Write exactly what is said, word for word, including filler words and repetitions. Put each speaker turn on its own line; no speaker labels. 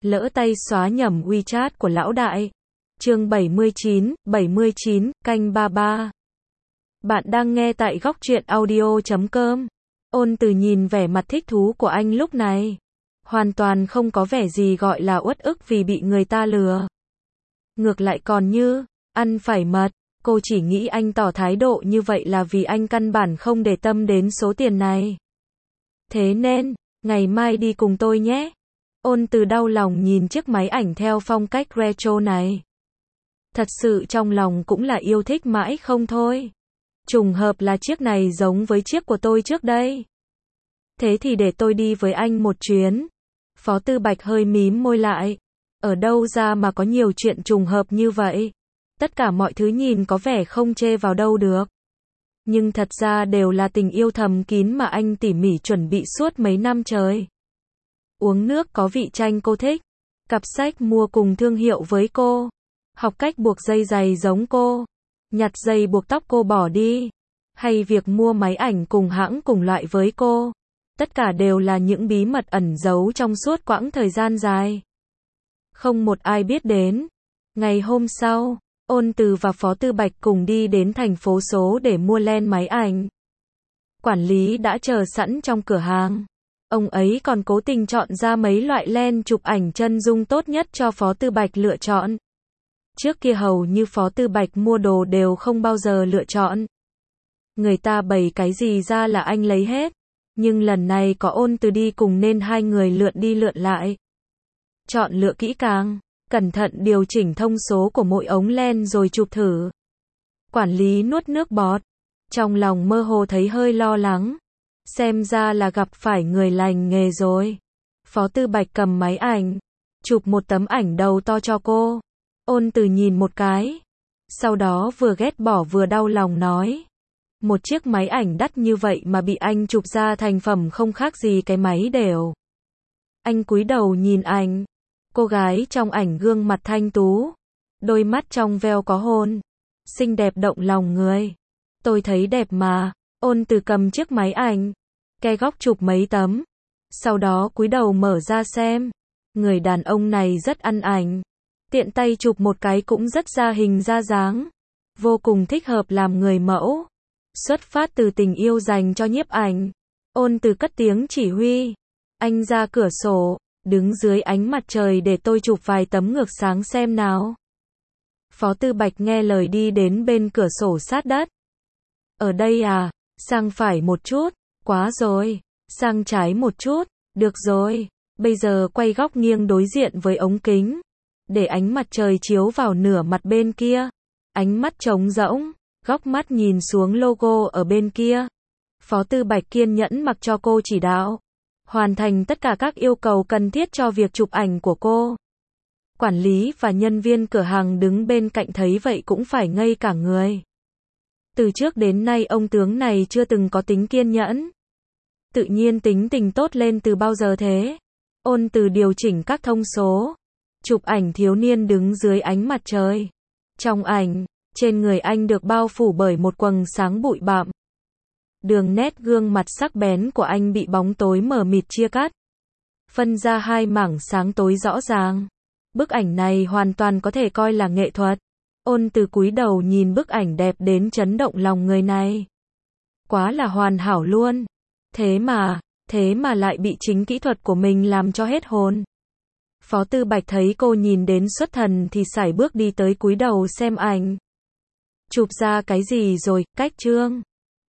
lỡ tay xóa nhầm WeChat của lão đại. Chương bảy mươi chín, bảy mươi chín, canh ba ba. Bạn đang nghe tại góc truyện audio chấm com. Ôn Từ nhìn vẻ mặt thích thú của anh lúc này. Hoàn toàn không có vẻ gì gọi là uất ức vì bị người ta lừa. Ngược lại còn như, ăn phải mật. Cô chỉ nghĩ anh tỏ thái độ như vậy là vì anh căn bản không để tâm đến số tiền này. Thế nên, ngày mai đi cùng tôi nhé. Ôn Từ đau lòng nhìn chiếc máy ảnh theo phong cách retro này. Thật sự trong lòng cũng là yêu thích mãi không thôi. Trùng hợp là chiếc này giống với chiếc của tôi trước đây. Thế thì để tôi đi với anh một chuyến. Phó Tư Bạch hơi mím môi lại. Ở đâu ra mà có nhiều chuyện trùng hợp như vậy? Tất cả mọi thứ nhìn có vẻ không chê vào đâu được. Nhưng thật ra đều là tình yêu thầm kín mà anh tỉ mỉ chuẩn bị suốt mấy năm trời. Uống nước có vị chanh cô thích. Cặp sách mua cùng thương hiệu với cô. Học cách buộc dây giày giống cô. Nhặt dây buộc tóc cô bỏ đi. Hay việc mua máy ảnh cùng hãng cùng loại với cô. Tất cả đều là những bí mật ẩn giấu trong suốt quãng thời gian dài. Không một ai biết đến. Ngày hôm sau, Ôn Từ và Phó Tư Bạch cùng đi đến thành phố số để mua len máy ảnh. Quản lý đã chờ sẵn trong cửa hàng. Ông ấy còn cố tình chọn ra mấy loại len chụp ảnh chân dung tốt nhất cho Phó Tư Bạch lựa chọn. Trước kia hầu như Phó Tư Bạch mua đồ đều không bao giờ lựa chọn. Người ta bày cái gì ra là anh lấy hết. Nhưng lần này có Ôn Từ đi cùng nên hai người lượn đi lượn lại. Chọn lựa kỹ càng, cẩn thận điều chỉnh thông số của mỗi ống len rồi chụp thử. Quản lý nuốt nước bọt. Trong lòng mơ hồ thấy hơi lo lắng. Xem ra là gặp phải người lành nghề rồi. Phó Tư Bạch cầm máy ảnh. Chụp một tấm ảnh đầu to cho cô. Ôn Từ nhìn một cái. Sau đó vừa ghét bỏ vừa đau lòng nói. Một chiếc máy ảnh đắt như vậy mà bị anh chụp ra thành phẩm không khác gì cái máy đều. Anh cúi đầu nhìn ảnh. Cô gái trong ảnh gương mặt thanh tú. Đôi mắt trong veo có hôn. Xinh đẹp động lòng người. Tôi thấy đẹp mà. Ôn Từ cầm chiếc máy ảnh. Ke góc chụp mấy tấm. Sau đó cúi đầu mở ra xem. Người đàn ông này rất ăn ảnh. Tiện tay chụp một cái cũng rất ra hình ra dáng. Vô cùng thích hợp làm người mẫu. Xuất phát từ tình yêu dành cho nhiếp ảnh. Ôn Từ cất tiếng chỉ huy. Anh ra cửa sổ. Đứng dưới ánh mặt trời để tôi chụp vài tấm ngược sáng xem nào. Phó Tư Bạch nghe lời đi đến bên cửa sổ sát đất. Ở đây à? Sang phải một chút. Quá rồi. Sang trái một chút. Được rồi. Bây giờ quay góc nghiêng đối diện với ống kính. Để ánh mặt trời chiếu vào nửa mặt bên kia. Ánh mắt trống rỗng. Góc mắt nhìn xuống logo ở bên kia. Phó Tư Bạch kiên nhẫn mặc cho cô chỉ đạo. Hoàn thành tất cả các yêu cầu cần thiết cho việc chụp ảnh của cô. Quản lý và nhân viên cửa hàng đứng bên cạnh thấy vậy cũng phải ngây cả người. Từ trước đến nay ông tướng này chưa từng có tính kiên nhẫn. Tự nhiên tính tình tốt lên từ bao giờ thế? Ôn Từ điều chỉnh các thông số. Chụp ảnh thiếu niên đứng dưới ánh mặt trời. Trong ảnh, trên người anh được bao phủ bởi một quầng sáng bụi bặm. Đường nét gương mặt sắc bén của anh bị bóng tối mờ mịt chia cắt. Phân ra hai mảng sáng tối rõ ràng. Bức ảnh này hoàn toàn có thể coi là nghệ thuật. Ôn Từ cúi đầu nhìn bức ảnh đẹp đến chấn động lòng người này. Quá là hoàn hảo luôn. Thế mà, thế mà lại bị chính kỹ thuật của mình làm cho hết hồn. Phó Tư Bạch thấy cô nhìn đến xuất thần thì sải bước đi tới cúi đầu xem ảnh. Chụp ra cái gì rồi, cách trương?